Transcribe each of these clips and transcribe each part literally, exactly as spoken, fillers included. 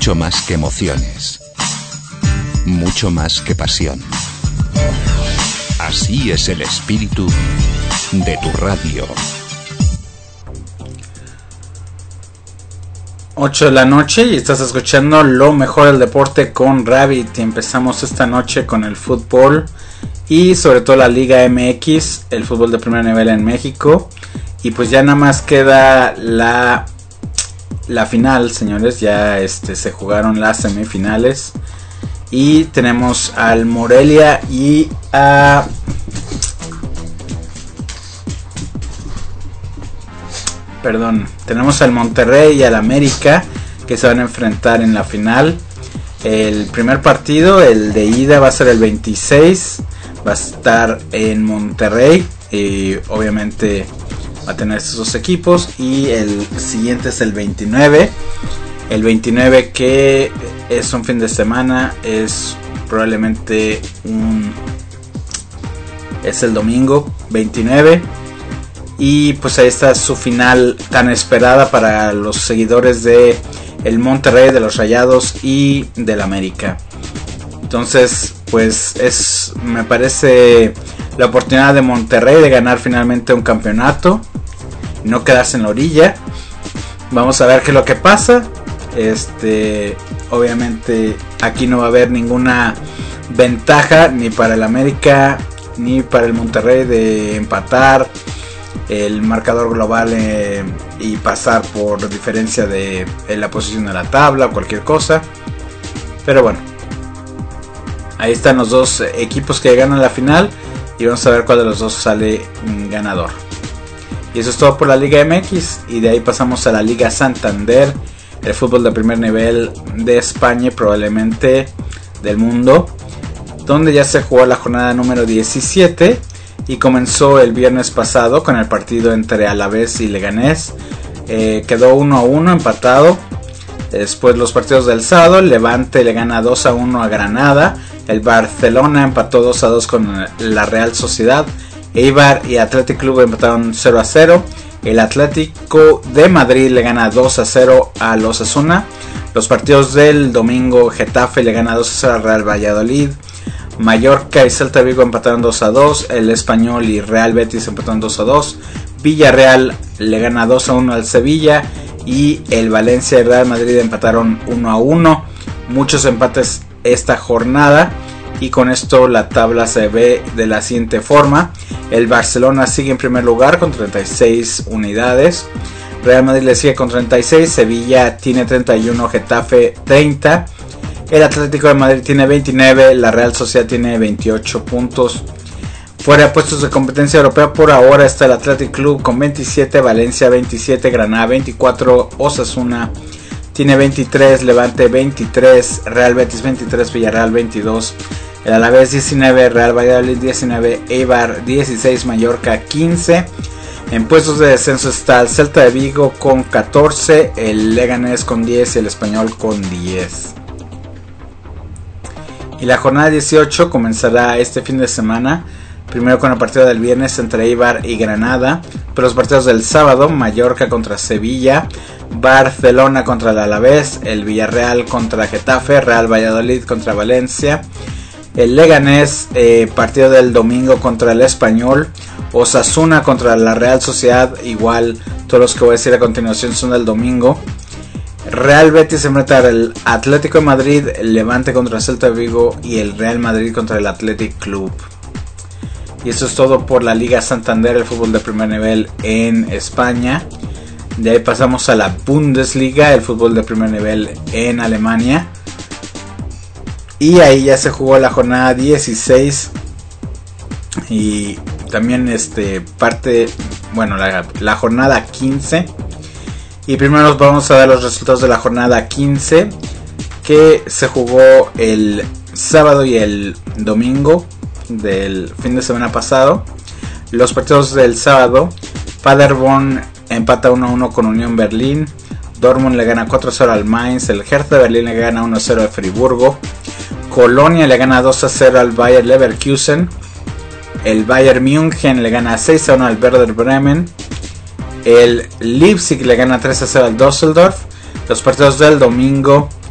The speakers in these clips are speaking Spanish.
mucho más que emociones, mucho más que pasión. Así es el espíritu de tu radio. ocho de la noche y estás escuchando lo mejor del deporte con Rabbit. Y empezamos esta noche con el fútbol y sobre todo la Liga M X, el fútbol de primer nivel en México. Y pues ya nada más queda la la final, señores. Ya este se jugaron las semifinales y tenemos al Morelia y a Perdón, tenemos al Monterrey y al América que se van a enfrentar en la final. El primer partido, el de ida, va a ser el veintiséis. Va a estar en Monterrey y obviamente va a tener estos dos equipos. Y el siguiente es el veintinueve. El veintinueve, que es un fin de semana, es probablemente un... es el domingo veintinueve. Y pues ahí está su final tan esperada para los seguidores de el Monterrey, de los Rayados y del América. Entonces pues es, me parece, la oportunidad de Monterrey de ganar finalmente un campeonato, no quedarse en la orilla. Vamos a ver qué es lo que pasa. Este, obviamente aquí no va a haber ninguna ventaja ni para el América ni para el Monterrey de empatar el marcador global eh, y pasar por diferencia de en la posición de la tabla o cualquier cosa. Pero bueno, ahí están los dos equipos que ganan la final y vamos a ver cuál de los dos sale ganador. Y eso es todo por la Liga M X. Y de ahí pasamos a la Liga Santander, el fútbol de primer nivel de España y probablemente del mundo, donde ya se jugó la jornada número diecisiete. Y comenzó el viernes pasado con el partido entre Alavés y Leganés. Eh, quedó uno a uno empatado. Después los partidos del sábado. Levante le gana dos a uno a Granada. El Barcelona empató dos a dos con la Real Sociedad. Eibar y Athletic Club empataron cero a cero. El Atlético de Madrid le gana dos a cero a los Osasuna. Los partidos del domingo, Getafe le gana dos a cero al Real Valladolid. Mallorca y Celta Vigo empataron dos a dos. El Español y Real Betis empataron dos a dos. Villarreal le gana dos a uno al Sevilla. Y el Valencia y Real Madrid empataron uno a uno. Muchos empates esta jornada. Y con esto la tabla se ve de la siguiente forma. El Barcelona sigue en primer lugar con treinta y seis unidades. Real Madrid le sigue con treinta y seis. Sevilla tiene treinta y uno. Getafe treinta. El Atlético de Madrid tiene veintinueve, la Real Sociedad tiene veintiocho puntos. Fuera de puestos de competencia europea por ahora está el Athletic Club con veintisiete, Valencia veintisiete, Granada veinticuatro, Osasuna tiene veintitrés, Levante veintitrés, Real Betis veintitrés, Villarreal veintidós, el Alavés diecinueve, Real Valladolid diecinueve, Eibar dieciséis, Mallorca quince. En puestos de descenso está el Celta de Vigo con catorce, el Leganés con diez y el Español con diez. Y la jornada dieciocho comenzará este fin de semana. Primero con el partido del viernes entre Eibar y Granada. Pero los partidos del sábado, Mallorca contra Sevilla, Barcelona contra el Alavés, el Villarreal contra Getafe, Real Valladolid contra Valencia, el Leganés, eh, partido del domingo contra el Español, Osasuna contra la Real Sociedad. Igual todos los que voy a decir a continuación son del domingo. Real Betis se enfrenta al Atlético de Madrid, el Levante contra el Celta de Vigo y el Real Madrid contra el Athletic Club. Y eso es todo por la Liga Santander, el fútbol de primer nivel en España. De ahí pasamos a la Bundesliga, el fútbol de primer nivel en Alemania. Y ahí ya se jugó la jornada dieciséis. Y también este parte, bueno, la, la jornada quince. Y primero vamos a dar los resultados de la jornada quince, que se jugó el sábado y el domingo del fin de semana pasado. Los partidos del sábado: Paderborn empata uno a uno con Unión Berlín, Dortmund le gana cuatro a cero al Mainz, el Hertha Berlín le gana uno a cero al Friburgo, Colonia le gana dos a cero al Bayer Leverkusen, el Bayern München le gana seis a uno al Werder Bremen, el Leipzig le gana tres a cero al Düsseldorf. Los partidos del domingo: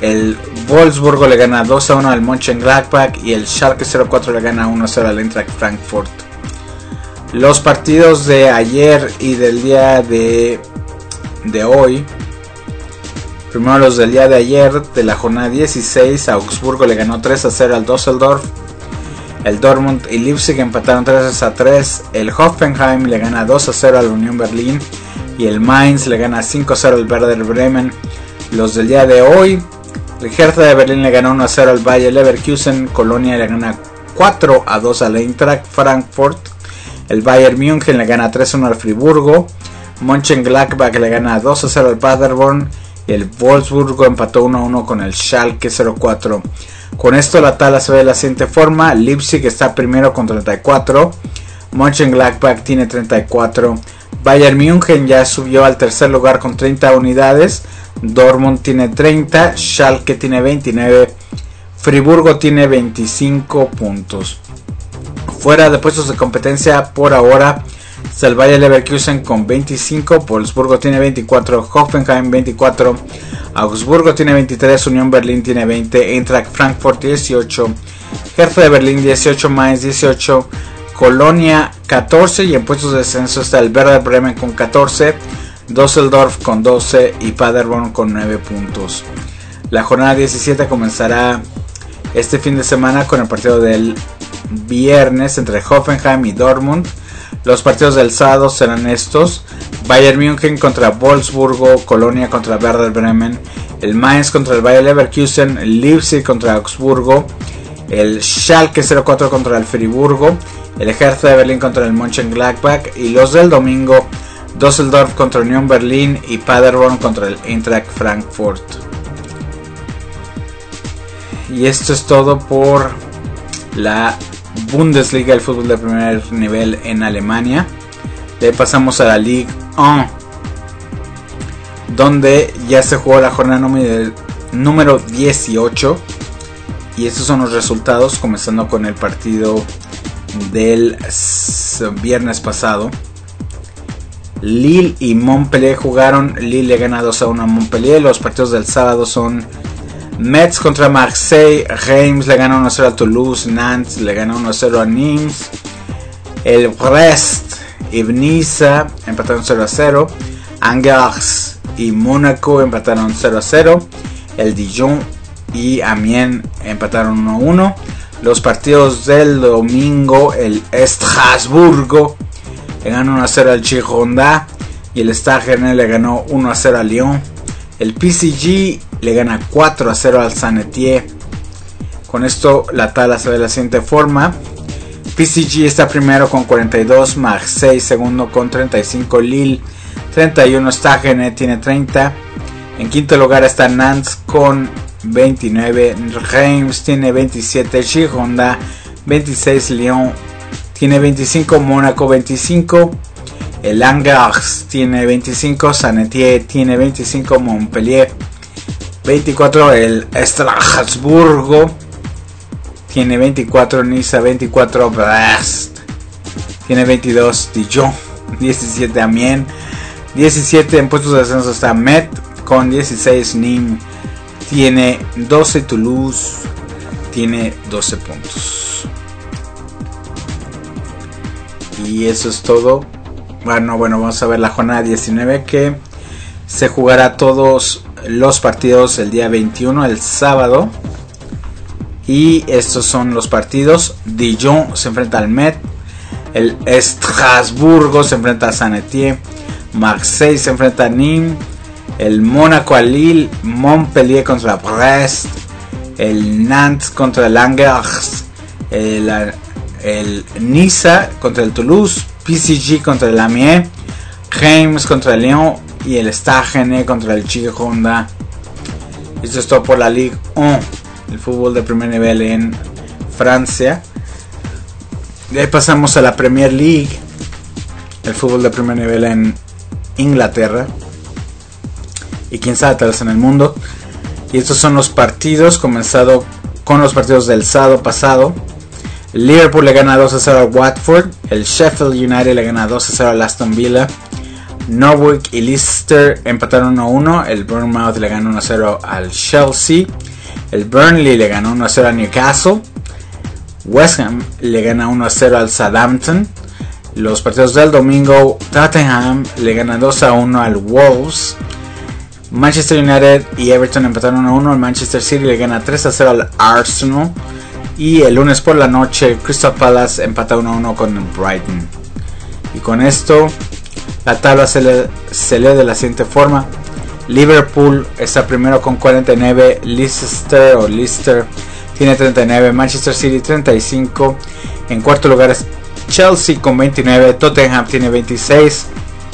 El Wolfsburgo le gana dos a uno al Mönchengladbach y el Schalke cero cuatro le gana uno a cero al Eintracht Frankfurt. Los partidos de ayer y del día de, de hoy. Primero los del día de ayer, de la jornada dieciséis. Augsburgo le ganó tres a cero al Düsseldorf. El Dortmund y Leipzig empataron tres a tres. El Hoffenheim le gana dos a cero al Unión Berlín. Y el Mainz le gana cinco a cero al Werder Bremen. Los del día de hoy. El Hertha de Berlín le ganó uno a cero al Bayer Leverkusen. Colonia le gana cuatro a dos al Eintracht Frankfurt. El Bayern München le gana tres a uno al Friburgo. Mönchengladbach le gana dos a cero al Paderborn. Y el Wolfsburgo empató uno a uno con el Schalke cero cuatro. Con esto la tabla se ve de la siguiente forma. Leipzig está primero con treinta y cuatro. Mönchengladbach tiene treinta y cuatro. Bayern München ya subió al tercer lugar con treinta unidades. Dortmund tiene treinta. Schalke tiene veintinueve. Friburgo tiene veinticinco puntos. Fuera de puestos de competencia por ahora está el Bayer Leverkusen con veinticinco. Wolfsburgo tiene veinticuatro. Hoffenheim veinticuatro. Augsburgo tiene veintitrés. Unión Berlín tiene veinte. Eintracht Frankfurt dieciocho. Hertha de Berlín dieciocho. Mainz dieciocho. Colonia catorce. Y en puestos de descenso está el Werder Bremen con catorce. Düsseldorf con doce y Paderborn con nueve puntos. La jornada diecisiete comenzará este fin de semana con el partido del viernes entre Hoffenheim y Dortmund. Los partidos del sábado serán estos: Bayern München contra Wolfsburgo, Colonia contra Werder Bremen, el Mainz contra el Bayer Leverkusen, el Leipzig contra Augsburgo, el Schalke cero cuatro contra el Friburgo, el Hertha de Berlín contra el Mönchengladbach, y los del domingo: Düsseldorf contra Unión Berlín y Paderborn contra el Eintracht Frankfurt. Y esto es todo por la Bundesliga, el fútbol de primer nivel en Alemania. Le pasamos a la Ligue uno, donde ya se jugó la jornada número dieciocho. Y estos son los resultados, comenzando con el partido del viernes pasado. Lille y Montpellier jugaron. Lille le gana dos a uno a Montpellier. Los partidos del sábado son Metz contra Marseille. Reims le gana uno a cero a Toulouse. Nantes le gana uno a cero a Nimes. El Brest y Niza empataron cero a cero. Angers y Mónaco empataron cero a cero. El Dijon y Amiens empataron uno a uno. Los partidos del domingo: el Estrasburgo le ganó uno a cero al Girondins y el Stade Rennais le ganó uno a cero a Lyon. El P S G le gana cuatro a cero al Saint-Étienne. Con esto la tabla se ve de la siguiente forma: P S G está primero con cuarenta y dos, Marseille segundo con treinta y cinco, Lille treinta y uno, Stade Rennais tiene treinta. En quinto lugar está Nantes con veintinueve, Reims tiene veintisiete, Girondins veintiséis, Lyon tiene veinticinco, Mónaco veinticinco, el Angers tiene veinticinco, Saint-Étienne tiene veinticinco, Montpellier veinticuatro, el Estrasburgo tiene veinticuatro, Niza veinticuatro, Brest tiene veintidós, Dijon diecisiete, Amiens diecisiete. En puestos de descenso está Metz con dieciséis, Nîmes tiene doce, Toulouse tiene doce puntos. Y eso es todo. Bueno, bueno, vamos a ver la jornada diecinueve, que se jugará todos los partidos el día veintiuno, el sábado. Y estos son los partidos: Dijon se enfrenta al Metz, el Estrasburgo se enfrenta a Saint-Étienne, Marseille se enfrenta a Nîmes, el Mónaco a Lille, Montpellier contra Brest, el Nantes contra el Angers, el, el Niza contra el Toulouse, P S G contra el Amiens, Reims contra el Lyon y el Stade Rennais contra el Girondins. Esto es todo por la Ligue uno, el fútbol de primer nivel en Francia. De ahí pasamos a la Premier League, el fútbol de primer nivel en Inglaterra y quién sabe, tal vez en el mundo. Y estos son los partidos, comenzado con los partidos del sábado pasado. Liverpool le gana dos a cero al Watford, el Sheffield United le gana dos a cero al Aston Villa, Norwich y Leicester empataron uno a uno. El Bournemouth le ganó uno a cero al Chelsea. El Burnley le ganó uno a cero al Newcastle. West Ham le gana uno a cero al Southampton. Los partidos del domingo, Tottenham le gana dos a uno al Wolves. Manchester United y Everton empataron uno a uno. El Manchester City le gana tres a cero al Arsenal. Y el lunes por la noche, Crystal Palace empata uno a uno con el Brighton. Y con esto, la tabla se, le, se lee de la siguiente forma. Liverpool está primero con cuarenta y nueve. Leicester o Leicester tiene treinta y nueve. Manchester City treinta y cinco. En cuarto lugar es Chelsea con veintinueve. Tottenham tiene veintiséis.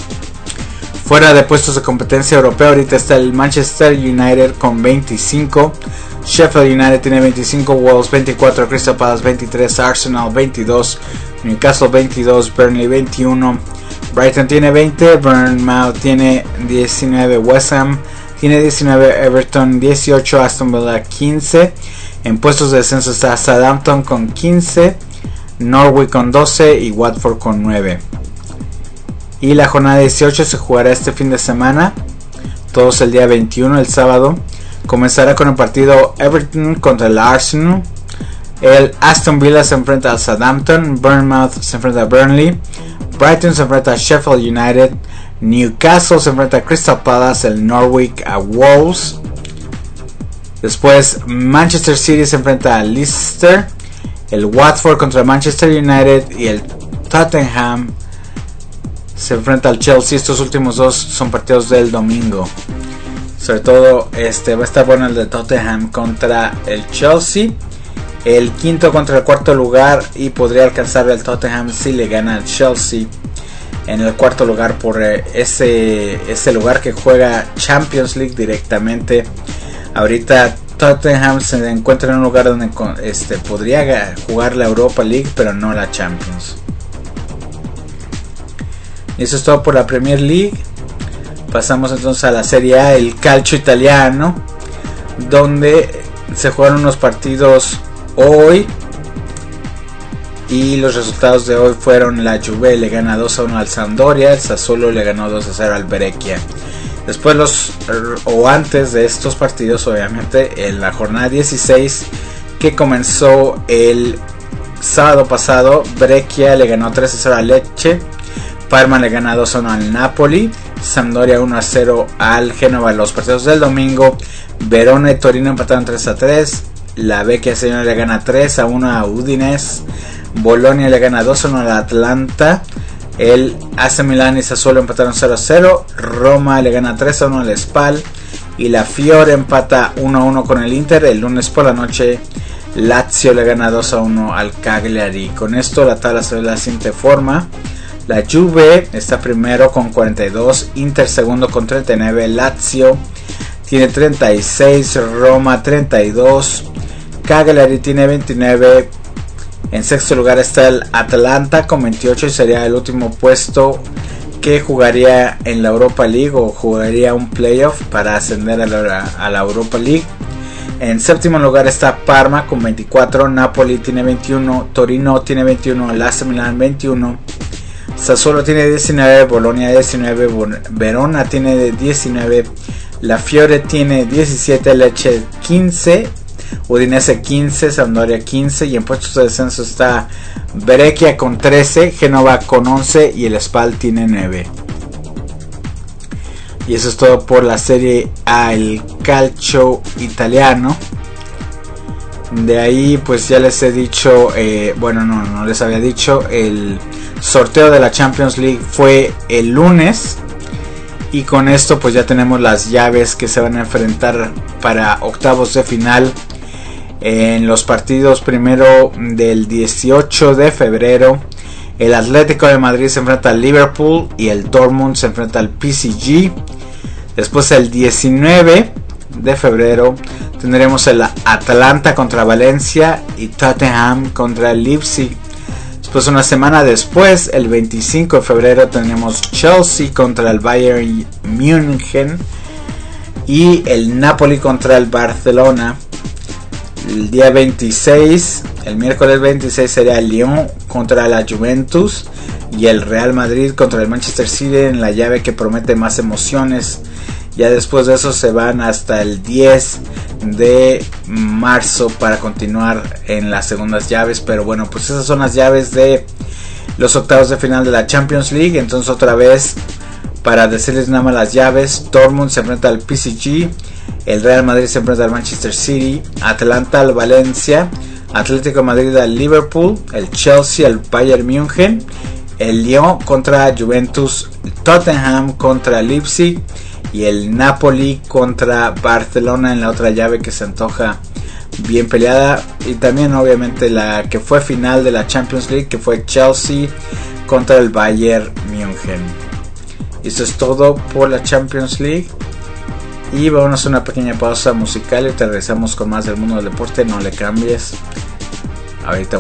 Fuera de puestos de competencia europea ahorita está el Manchester United con veinticinco. Sheffield United tiene veinticinco. Wolves veinticuatro. Crystal Palace veintitrés. Arsenal veintidós. Newcastle veintidós. Burnley veintiuno. Brighton tiene veinte. Bournemouth tiene diecinueve. West Ham tiene diecinueve. Everton dieciocho. Aston Villa quince. En puestos de descenso está Southampton con quince. Norwich con doce y Watford con nueve. Y la jornada dieciocho se jugará este fin de semana, todos el día veintiuno, el sábado. Comenzará con el partido Everton contra el Arsenal. El Aston Villa se enfrenta al Southampton. Bournemouth se enfrenta a Burnley. Brighton se enfrenta a Sheffield United. Newcastle se enfrenta a Crystal Palace. El Norwich a Wolves. Después Manchester City se enfrenta a Leicester. El Watford contra Manchester United. Y el Tottenham se enfrenta al Chelsea. Estos últimos dos son partidos del domingo. Sobre todo este va a estar bueno el de Tottenham contra el Chelsea. El quinto contra el cuarto lugar. Y podría alcanzar el Tottenham si le gana al Chelsea en el cuarto lugar, por ese, ese lugar que juega Champions League directamente. Ahorita Tottenham se encuentra en un lugar donde este, podría jugar la Europa League, pero no la Champions. Y eso es todo por la Premier League. Pasamos entonces a la Serie A, el calcio italiano, donde se jugaron unos partidos hoy. Y los resultados de hoy fueron: la Juve le gana dos a uno al Sampdoria, el Sassuolo le ganó dos a cero al Brescia. Después los, o antes de estos partidos, obviamente, en la jornada dieciséis, que comenzó el sábado pasado, Brescia le ganó tres a cero al Lecce. Parma le gana dos a uno al Napoli. Sampdoria uno a cero al Génova. Los partidos del domingo: Verona y Torino empataron tres a tres. La Vecchia Señora le gana tres a uno a Udinese. Bolonia le gana dos a uno al Atlanta. El A C Milan y Sassuolo empataron cero a cero. Roma le gana tres a uno al Spal. Y la Fiore empata uno a uno con el Inter. El lunes por la noche, Lazio le gana dos a uno al Cagliari. Con esto la tabla se ve de la siguiente forma: la Juve está primero con cuarenta y dos, Inter segundo con treinta y nueve, Lazio tiene treinta y seis, Roma treinta y dos, Cagliari tiene veintinueve. En sexto lugar está el Atlanta con veintiocho y sería el último puesto que jugaría en la Europa League o jugaría un playoff para ascender a la, a la Europa League. En séptimo lugar está Parma con veinticuatro, Napoli tiene veintiuno, Torino tiene veintiuno, el A C Milan veintiuno, Sassuolo tiene diecinueve, Bolonia diecinueve, Verona tiene diecinueve, la Fiore tiene diecisiete, Lecce quince, Udinese quince, Sampdoria quince, y en puestos de descenso está Brescia con trece, Génova con once y el Spal tiene nueve. Y eso es todo por la Serie A, el calcio italiano. De ahí pues ya les he dicho, eh, bueno no, no les había dicho, el sorteo de la Champions League fue el lunes. Y con esto pues ya tenemos las llaves que se van a enfrentar para octavos de final. En los partidos primero del dieciocho de febrero, el Atlético de Madrid se enfrenta al Liverpool y el Dortmund se enfrenta al P S G. Después el diecinueve de febrero tendremos el Atalanta contra Valencia y Tottenham contra el Leipzig. Después, una semana después, el veinticinco de febrero, tenemos Chelsea contra el Bayern München y el Napoli contra el Barcelona. El día veintiséis El miércoles veintiséis sería el Lyon contra la Juventus y el Real Madrid contra el Manchester City en la llave que promete más emociones. Ya después de eso se van hasta el diez de marzo para continuar en las segundas llaves. Pero bueno, pues esas son las llaves de los octavos de final de la Champions League. Entonces otra vez, para decirles nada más las llaves: Dortmund se enfrenta al P S G, el Real Madrid se enfrenta al Manchester City, Atlanta al Valencia, Atlético de Madrid al Liverpool, el Chelsea al Bayern München, el Lyon contra Juventus, Tottenham contra Leipzig y el Napoli contra Barcelona en la otra llave que se antoja bien peleada. Y también obviamente la que fue final de la Champions League, que fue Chelsea contra el Bayern München. Eso es todo por la Champions League. Y vamos a una pequeña pausa musical y te regresamos con más del mundo del deporte. No le cambies. Ahorita.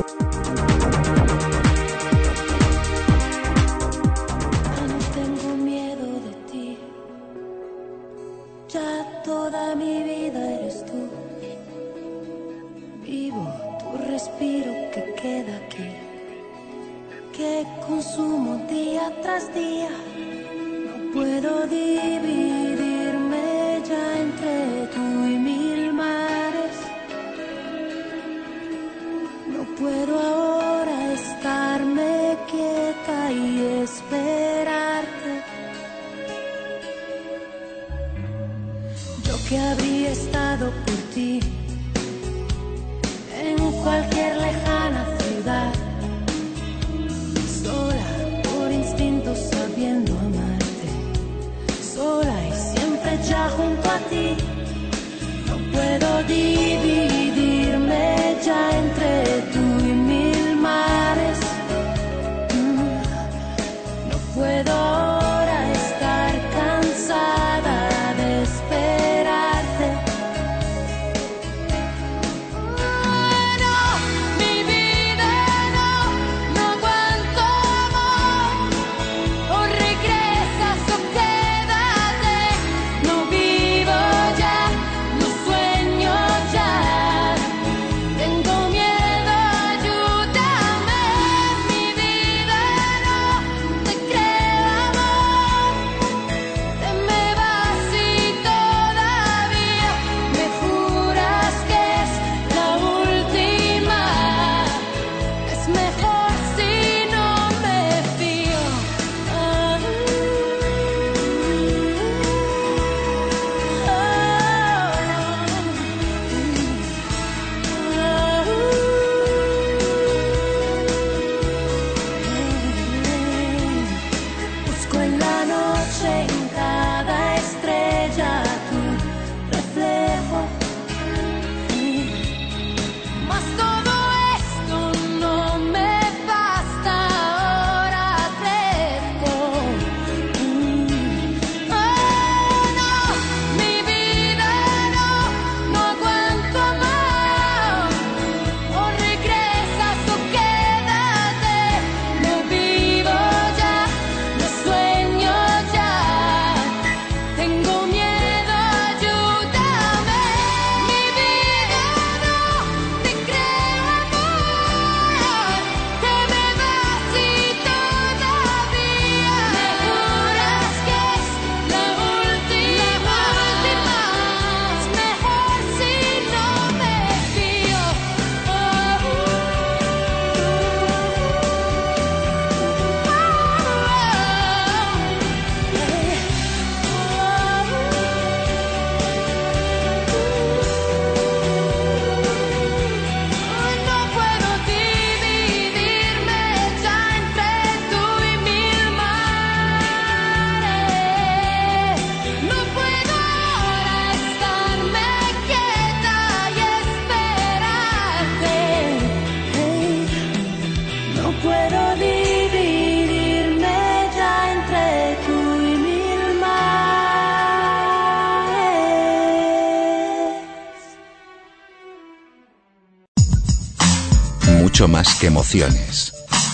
Mucho más que emociones,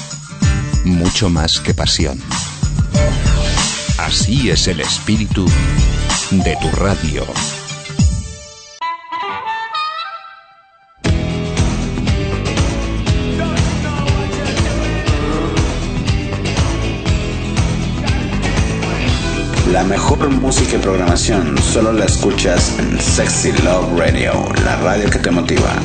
mucho más que pasión. Así es el espíritu de tu radio. La mejor música y programación solo la escuchas en Sexy Love Radio, la radio que te motiva.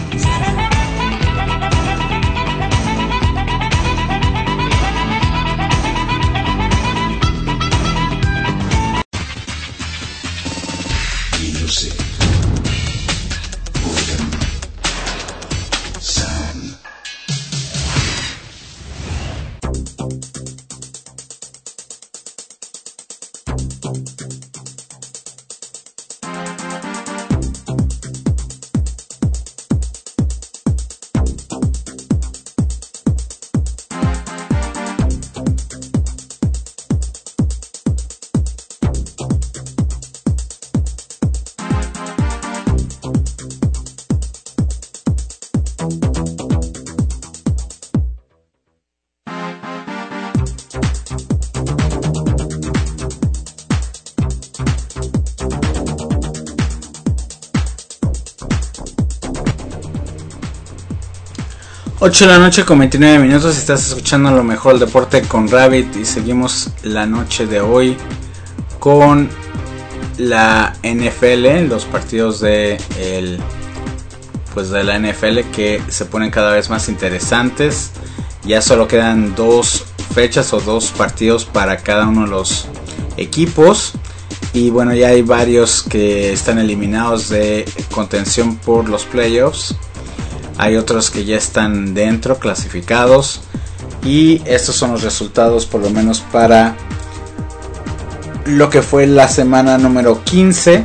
ocho de la noche con veintinueve minutos. Estás escuchando lo mejor del deporte con Rabbit. Y seguimos la noche de hoy con la N F L, los partidos de el, pues de la N F L que se ponen cada vez más interesantes. Ya solo quedan dos fechas o dos partidos para cada uno de los equipos. Y bueno, ya hay varios que están eliminados de contención por los playoffs. Hay otros que ya están dentro, clasificados. Y estos son los resultados, por lo menos para lo que fue la semana número quince.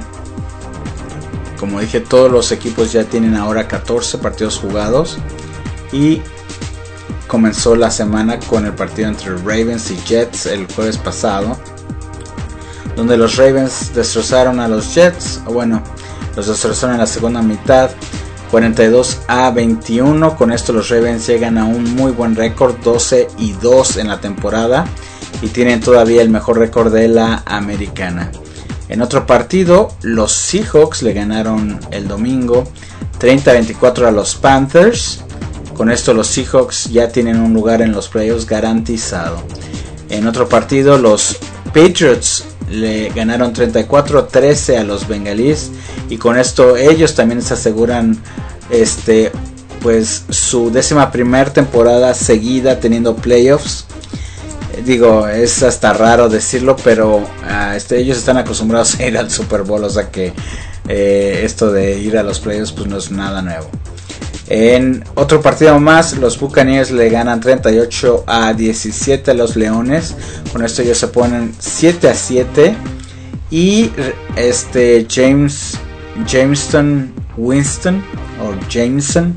Como dije, todos los equipos ya tienen ahora catorce partidos jugados. Y comenzó la semana con el partido entre Ravens y Jets el jueves pasado, donde los Ravens destrozaron a los Jets. O bueno, los destrozaron en la segunda mitad, cuarenta y dos a veintiuno. Con esto los Ravens llegan a un muy buen récord, doce y dos en la temporada, y tienen todavía el mejor récord de la americana. En otro partido, los Seahawks le ganaron el domingo treinta a veinticuatro a los Panthers. Con esto los Seahawks ya tienen un lugar en los playoffs garantizado. En otro partido, los Patriots le ganaron treinta y cuatro a trece a los Bengalíes, y con esto ellos también se aseguran este pues su décima primera temporada seguida teniendo playoffs. Digo, es hasta raro decirlo, pero uh, este, ellos están acostumbrados a ir al Super Bowl, o sea que eh, esto de ir a los playoffs pues no es nada nuevo. En otro partido más, los Buccaneers le ganan treinta y ocho a diecisiete a los Leones. Con esto ellos se ponen siete a siete. Y este James Jameson Winston o Jameson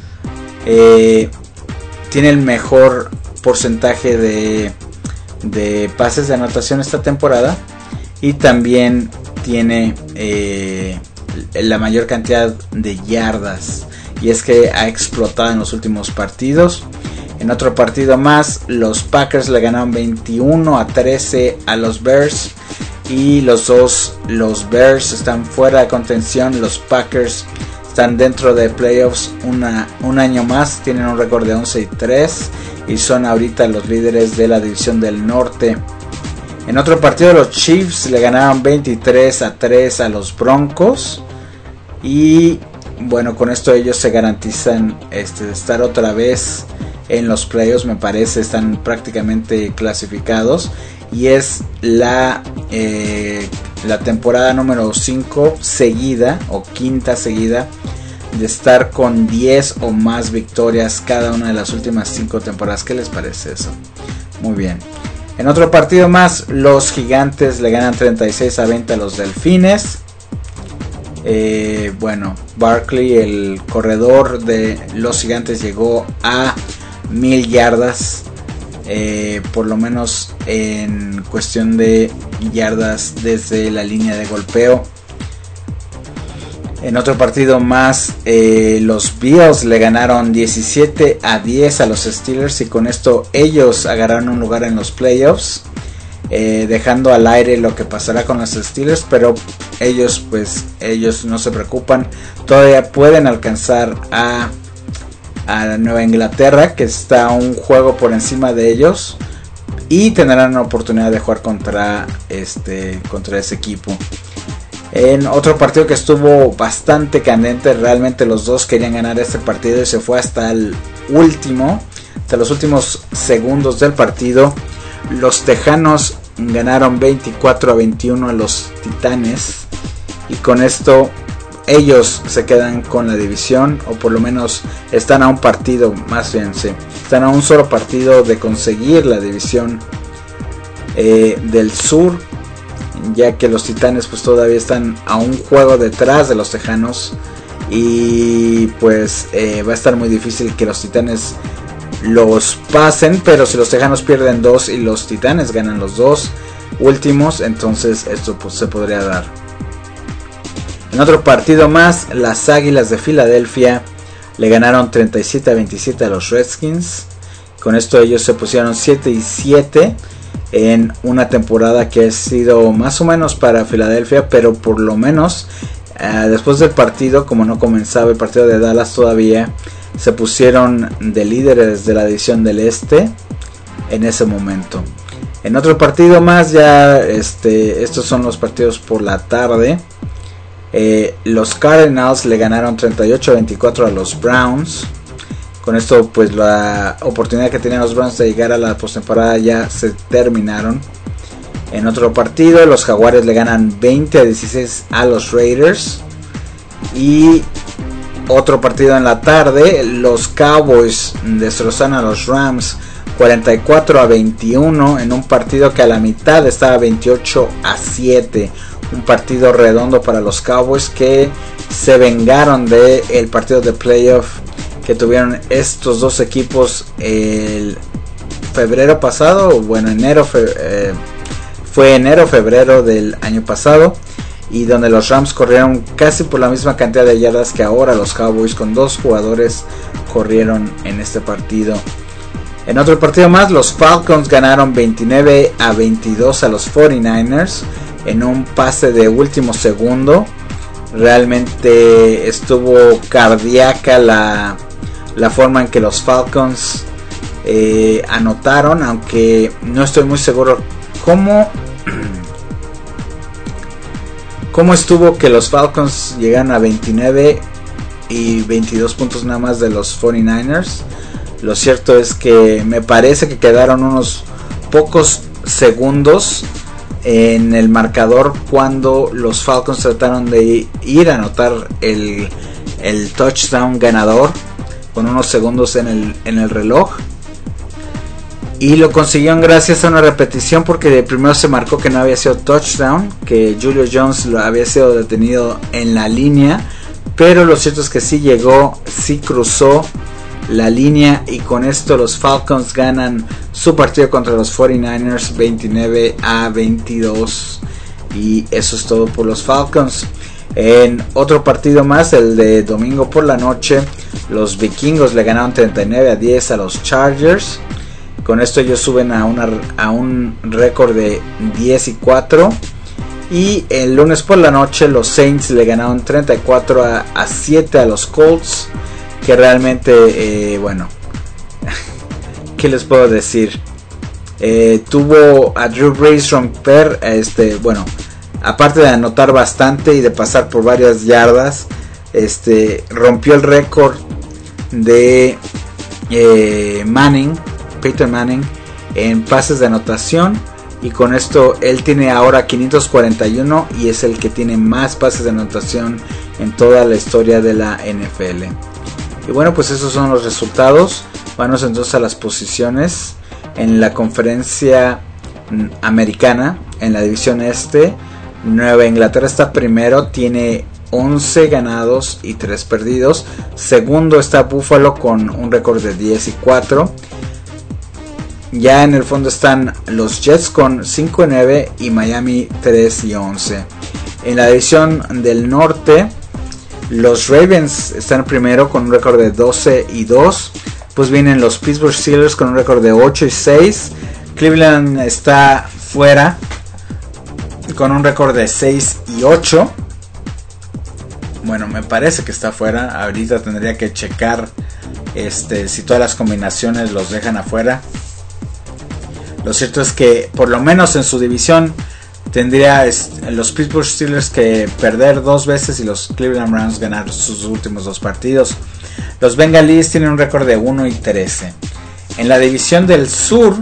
eh, tiene el mejor porcentaje de, de pases de anotación esta temporada. Y también tiene eh, la mayor cantidad de yardas. Y es que ha explotado en los últimos partidos. En otro partido más, los Packers le ganaron veintiuno a trece a los Bears. Y los dos, los Bears están fuera de contención. Los Packers están dentro de playoffs una, un año más. Tienen un récord de once y tres. Y son ahorita los líderes de la división del norte. En otro partido, los Chiefs le ganaron veintitrés a tres a los Broncos. Y bueno, con esto ellos se garantizan este, estar otra vez en los playoffs, me parece, están prácticamente clasificados. Y es la, eh, la temporada número cinco seguida, o quinta seguida, de estar con diez o más victorias cada una de las últimas cinco temporadas. ¿Qué les parece eso? Muy bien. En otro partido más, los Gigantes le ganan treinta y seis a veinte a los Delfines. Eh, bueno, Barkley, el corredor de los Gigantes, llegó a mil yardas, eh, por lo menos en cuestión de yardas desde la línea de golpeo. En otro partido más, eh, los Bills le ganaron diecisiete a diez a los Steelers, y con esto ellos agarraron un lugar en los playoffs. Eh, dejando al aire lo que pasará con los Steelers, pero ellos pues ellos no se preocupan, todavía pueden alcanzar a, a Nueva Inglaterra, que está un juego por encima de ellos, y tendrán una oportunidad de jugar contra este contra ese equipo. En otro partido que estuvo bastante candente, realmente los dos querían ganar este partido y se fue hasta el último, hasta los últimos segundos del partido. Los Tejanos ganaron veinticuatro a veintiuno a los Titanes y con esto ellos se quedan con la división, o por lo menos están a un partido, más bien sí, están a un solo partido de conseguir la división eh, del sur, ya que los Titanes pues todavía están a un juego detrás de los Tejanos y pues eh, va a estar muy difícil que los Titanes los pasen, pero si los Tejanos pierden dos y los Titanes ganan los dos últimos, entonces esto pues se podría dar. En otro partido más, las Águilas de Filadelfia le ganaron treinta y siete a veintisiete a los Redskins. Con esto ellos se pusieron siete y siete en una temporada que ha sido más o menos para Filadelfia, pero por lo menos eh, después del partido, como no comenzaba el partido de Dallas todavía, se pusieron de líderes de la división del Este en ese momento. En otro partido más, ya este, estos son los partidos por la tarde. Eh, los Cardinals le ganaron treinta y ocho a veinticuatro a los Browns. Con esto pues la oportunidad que tenían los Browns de llegar a la postemporada ya se terminaron. En otro partido los Jaguares le ganan veinte a dieciséis a los Raiders. Y otro partido en la tarde, los Cowboys destrozan a los Rams cuarenta y cuatro a veintiuno en un partido que a la mitad estaba veintiocho a siete. Un partido redondo para los Cowboys que se vengaron del partido de playoff que tuvieron estos dos equipos el febrero pasado, bueno enero fe, eh, fue enero febrero del año pasado, y donde los Rams corrieron casi por la misma cantidad de yardas que ahora los Cowboys, con dos jugadores corrieron en este partido. En otro partido más, los Falcons ganaron veintinueve a veintidós a los cuarenta y nueve ers en un pase de último segundo. Realmente estuvo cardíaca la, la forma en que los Falcons eh, anotaron, aunque no estoy muy seguro cómo, cómo estuvo que los Falcons llegaron a veintinueve y veintidós puntos nada más de los cuarenta y nueve ers. Lo cierto es que me parece que quedaron unos pocos segundos en el marcador cuando los Falcons trataron de ir a anotar el, el touchdown ganador con unos segundos en el, en el reloj, y lo consiguieron gracias a una repetición, porque de primero se marcó que no había sido touchdown, que Julio Jones lo había sido detenido en la línea, pero lo cierto es que sí llegó, sí cruzó la línea, y con esto los Falcons ganan su partido contra los cuarenta y nueve ers veintinueve a veintidós, y eso es todo por los Falcons. En otro partido más, el de domingo por la noche, los Vikingos le ganaron treinta y nueve a diez a los Chargers. Con esto ellos suben a, una, a un récord de diez y cuatro. Y el lunes por la noche los Saints le ganaron treinta y cuatro a siete a los Colts, que realmente, eh, bueno, ¿qué les puedo decir? Eh, tuvo a Drew Brees romper, este, bueno, aparte de anotar bastante y de pasar por varias yardas, este, rompió el récord de eh, Manning, Peyton Manning, en pases de anotación, y con esto él tiene ahora quinientos cuarenta y uno y es el que tiene más pases de anotación en toda la historia de la N F L. Y bueno, pues esos son los resultados. Vamos entonces a las posiciones en la conferencia americana. En la división este, Nueva Inglaterra está primero, tiene once ganados y tres perdidos. Segundo está Buffalo con un récord de diez y cuatro. Ya en el fondo están los Jets con cinco y nueve y Miami tres y once. En la división del norte, los Ravens están primero con un récord de doce y dos. Pues vienen los Pittsburgh Steelers con un récord de ocho y seis. Cleveland está fuera con un récord de seis y ocho. Bueno, me parece que está fuera. Ahorita tendría que checar este, si todas las combinaciones los dejan afuera. Lo cierto es que por lo menos en su división tendría los Pittsburgh Steelers que perder dos veces y los Cleveland Browns ganar sus últimos dos partidos. Los Bengalíes tienen un récord de uno y trece. En la división del sur,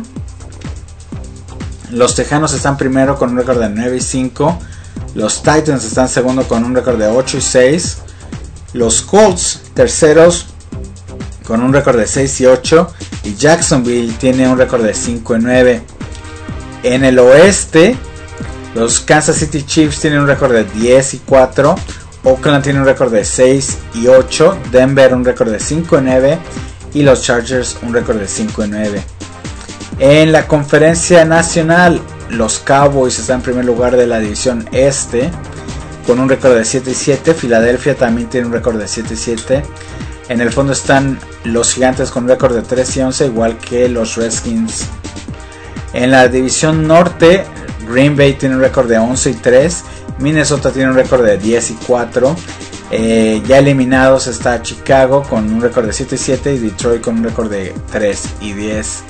los Tejanos están primero con un récord de nueve y cinco. Los Titans están segundo con un récord de ocho y seis. Los Colts terceros con un récord de seis y ocho. Y Jacksonville tiene un récord de cinco y nueve. En el oeste, los Kansas City Chiefs tienen un récord de diez y cuatro. Oakland tiene un récord de seis y ocho. Denver un récord de cinco y nueve. Y los Chargers un récord de cinco y nueve. En la conferencia nacional, los Cowboys están en primer lugar de la división este con un récord de siete y siete. Filadelfia también tiene un récord de siete y siete. En el fondo están los Gigantes con un récord de tres y once, igual que los Redskins. En la división norte, Green Bay tiene un récord de once y tres. Minnesota tiene un récord de diez y cuatro. Eh, ya eliminados está Chicago con un récord de siete y siete y Detroit con un récord de tres y diez.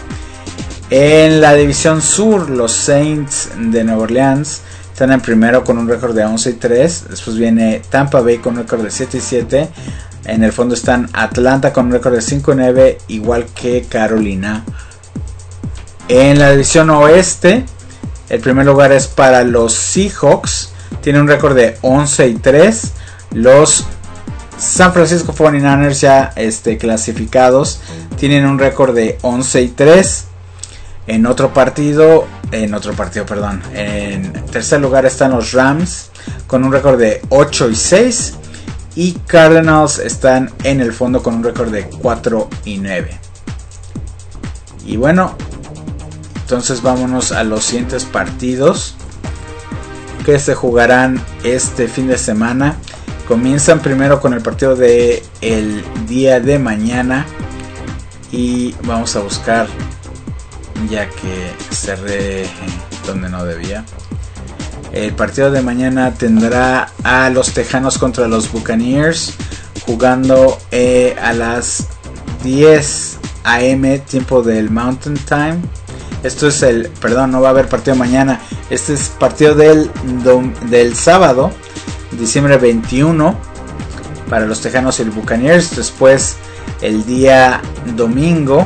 En la división sur, los Saints de Nueva Orleans están en primero con un récord de once y tres. Después viene Tampa Bay con un récord de siete y siete. En el fondo están Atlanta con un récord de cinco y nueve, igual que Carolina. En la división oeste, el primer lugar es para los Seahawks. Tiene un récord de once y tres. Los San Francisco cuarenta y nueve ers ya este, clasificados tienen un récord de once y tres. En otro partido, en otro partido, perdón, en tercer lugar están los Rams con un récord de ocho y seis. Y Cardinals están en el fondo con un récord de cuatro y nueve. Y bueno, entonces vámonos a los siguientes partidos que se jugarán este fin de semana. Comienzan primero con el partido de el día de mañana. Y vamos a buscar, ya que cerré donde no debía. El partido de mañana tendrá a los Tejanos contra los Buccaneers, jugando eh, a las diez a eme tiempo del Mountain Time. Esto es el, perdón, no va a haber partido mañana. Este es partido del, del sábado, diciembre veintiuno, para los Tejanos y el Buccaneers. Después el día domingo.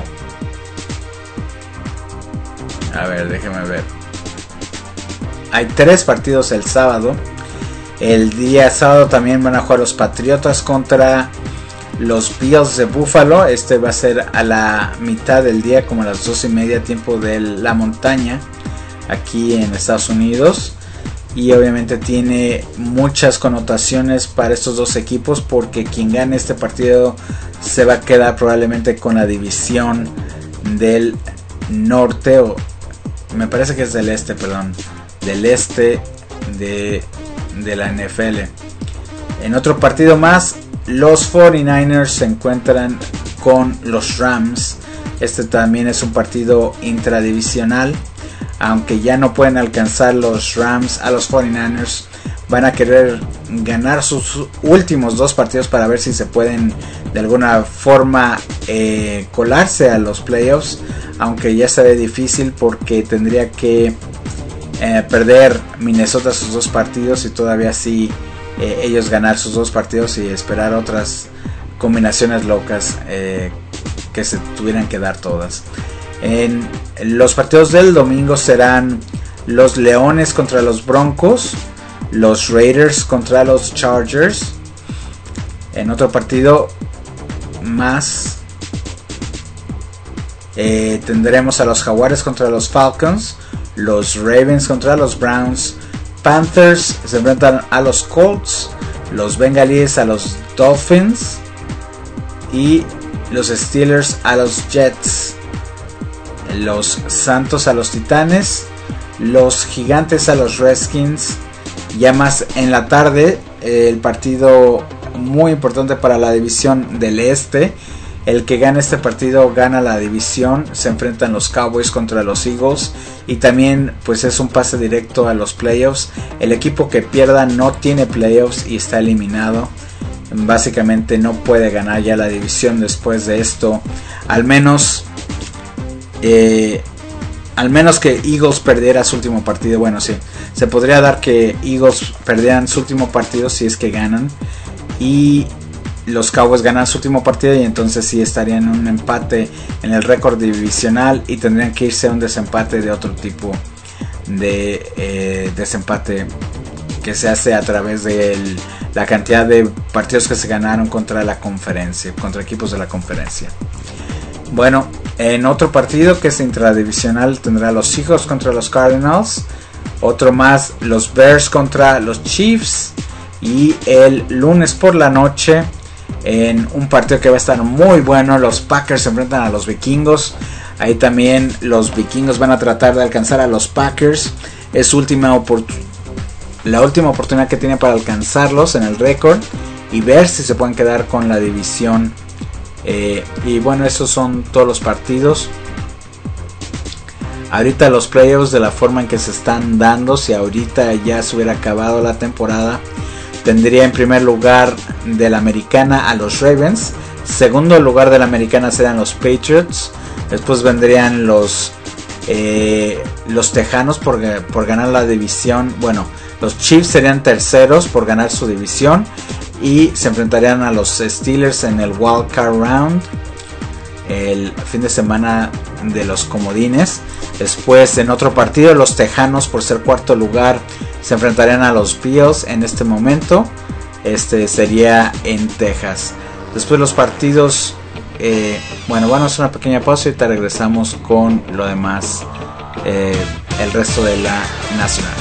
A ver, déjeme ver. Hay tres partidos el sábado. El día sábado también van a jugar los Patriotas contra los Bills de Buffalo. Este va a ser a la mitad del día, como a las dos y media tiempo de la montaña, aquí en Estados Unidos. Y obviamente tiene muchas connotaciones para estos dos equipos, porque quien gane este partido se va a quedar probablemente con la división del norte, o me parece que es del este, perdón, del este de, de la N F L. En otro partido más, los cuarenta y nueve ers se encuentran con los Rams. Este también es un partido intradivisional. Aunque ya no pueden alcanzar los Rams a los cuarenta y nueve ers, van a querer ganar sus últimos dos partidos para ver si se pueden de alguna forma eh, colarse a los playoffs. Aunque ya se ve difícil, porque tendría que eh, perder Minnesota sus dos partidos y todavía así eh, ellos ganar sus dos partidos y esperar otras combinaciones locas eh, que se tuvieran que dar todas. En los partidos del domingo serán los Leones contra los Broncos, los Raiders contra los Chargers. En otro partido más eh, tendremos a los Jaguares contra los Falcons, los Ravens contra los Browns, Panthers se enfrentan a los Colts, los Bengalíes a los Dolphins y los Steelers a los Jets. Los Santos a los Titanes, los Gigantes a los Redskins. Ya más en la tarde, el partido muy importante para la división del este. El que gane este partido gana la división. Se enfrentan los Cowboys contra los Eagles, y también pues es un pase directo a los playoffs. El equipo que pierda no tiene playoffs y está eliminado. Básicamente no puede ganar ya la división después de esto. Al menos Eh, al menos que Eagles perdiera su último partido. Bueno, sí, se podría dar que Eagles perdieran su último partido si es que ganan, y los Cowboys ganan su último partido, y entonces sí estarían en un empate en el récord divisional y tendrían que irse a un desempate de otro tipo de eh, desempate que se hace a través de el, la cantidad de partidos que se ganaron contra la conferencia, contra equipos de la conferencia. Bueno, en otro partido que es intradivisional tendrá los Seahawks contra los Cardinals, otro más los Bears contra los Chiefs, y el lunes por la noche, en un partido que va a estar muy bueno, los Packers se enfrentan a los Vikingos. Ahí también los Vikingos van a tratar de alcanzar a los Packers. Es última opor- la última oportunidad que tienen para alcanzarlos en el récord y ver si se pueden quedar con la división. Eh, y bueno, esos son todos los partidos. Ahorita los playoffs, de la forma en que se están dando, si ahorita ya se hubiera acabado la temporada, tendría en primer lugar de la americana a los Ravens. Segundo lugar de la americana serán los Patriots. Después vendrían los eh, los Tejanos por, por ganar la división. Bueno, los Chiefs serían terceros por ganar su división, y se enfrentarían a los Steelers en el Wild Card Round, el fin de semana de los comodines. Después, en otro partido, los Tejanos, por ser cuarto lugar, se enfrentarían a los Bills en este momento. Este sería en Texas. Después los partidos, eh, bueno, vamos a hacer una pequeña pausa y ahorita regresamos con lo demás, eh, el resto de la nacional.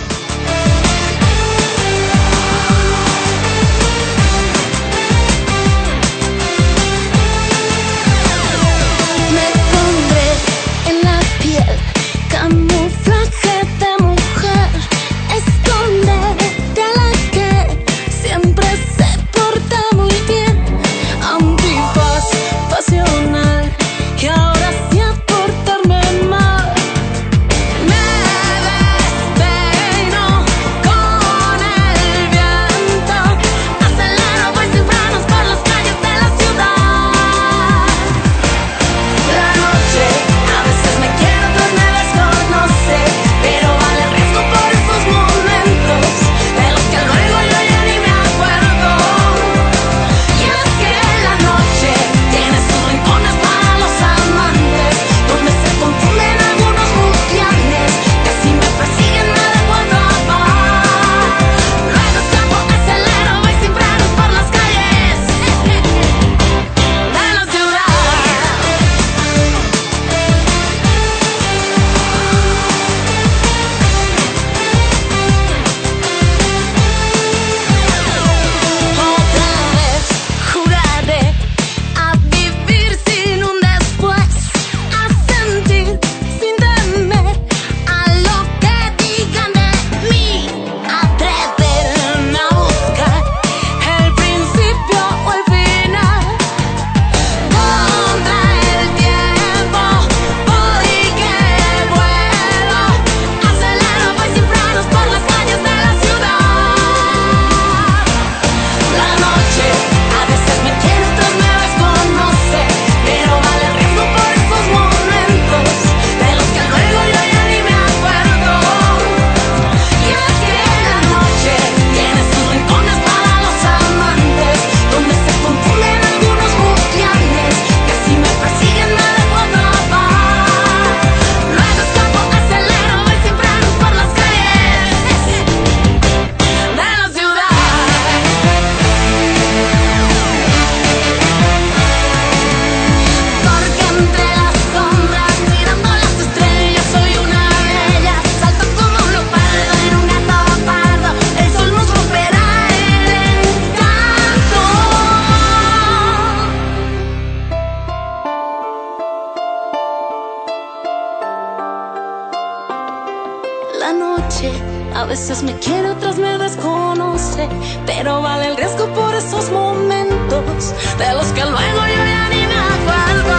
A veces me quiere, otras me desconoce, pero vale el riesgo por esos momentos de los que luego yo ya ni me acuerdo.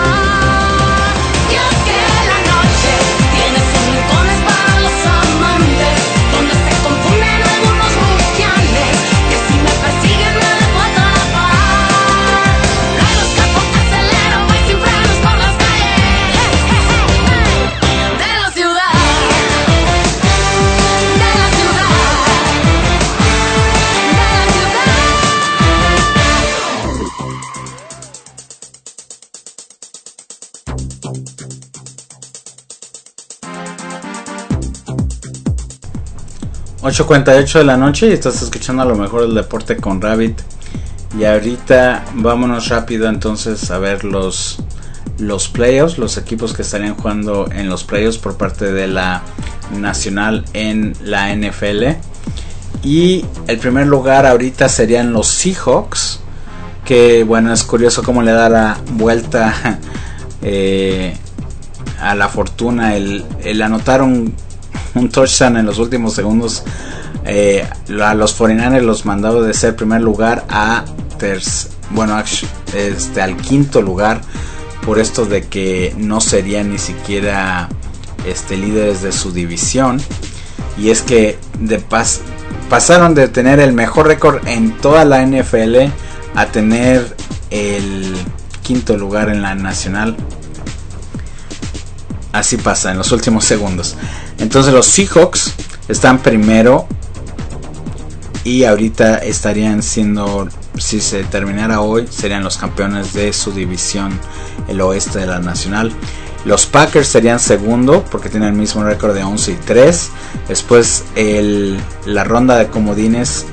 Y es que la noche tiene sus rincones para los amantes, donde se confunden algunos rufianes que si me persiguen me dejo atrapar. Luego escapo, acelero, voy sin frenos por las calles de los ocho cuarenta y ocho de la noche y estás escuchando a lo mejor el deporte con Rabbit. Y ahorita vámonos rápido entonces a ver los, los playoffs, los equipos que estarían jugando en los playoffs por parte de la nacional en la N F L. Y el primer lugar ahorita serían los Seahawks, que bueno, es curioso cómo le da la vuelta eh, a la fortuna el, el anotar un, un touchdown en los últimos segundos. Eh, a los cuarenta y nueve los mandaba de ser primer lugar a tercer, bueno, este, al quinto lugar, por esto de que no serían ni siquiera este, líderes de su división. Y es que de pas, pasaron de tener el mejor récord en toda la N F L a tener el quinto lugar en la nacional. Así pasa en los últimos segundos. Entonces los Seahawks están primero y ahorita estarían siendo, si se terminara hoy, serían los campeones de su división, el oeste de la nacional. Los Packers serían segundo porque tienen el mismo récord de once y tres. Después el, la ronda de comodines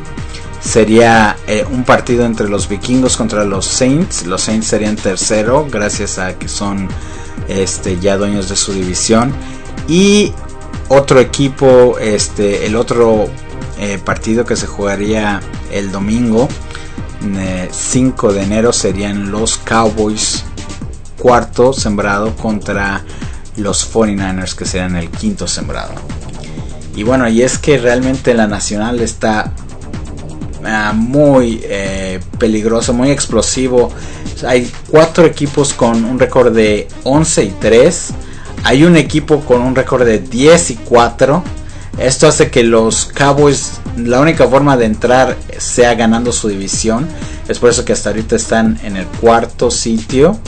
sería eh, un partido entre los vikingos contra los Saints. Los Saints serían tercero gracias a que son este, ya dueños de su división. Y otro equipo, este, el otro eh, partido que se jugaría el domingo eh, cinco de enero serían los Cowboys, cuarto sembrado, contra los cuarenta y nueve ers, que serían el quinto sembrado. Y bueno, y es que realmente la nacional está uh, muy eh, peligroso, muy explosivo. Hay cuatro equipos con un récord de once y tres. Hay un equipo con un récord de diez y cuatro. Esto hace que los Cowboys, la única forma de entrar sea ganando su división. Es por eso que hasta ahorita están en el cuarto sitio.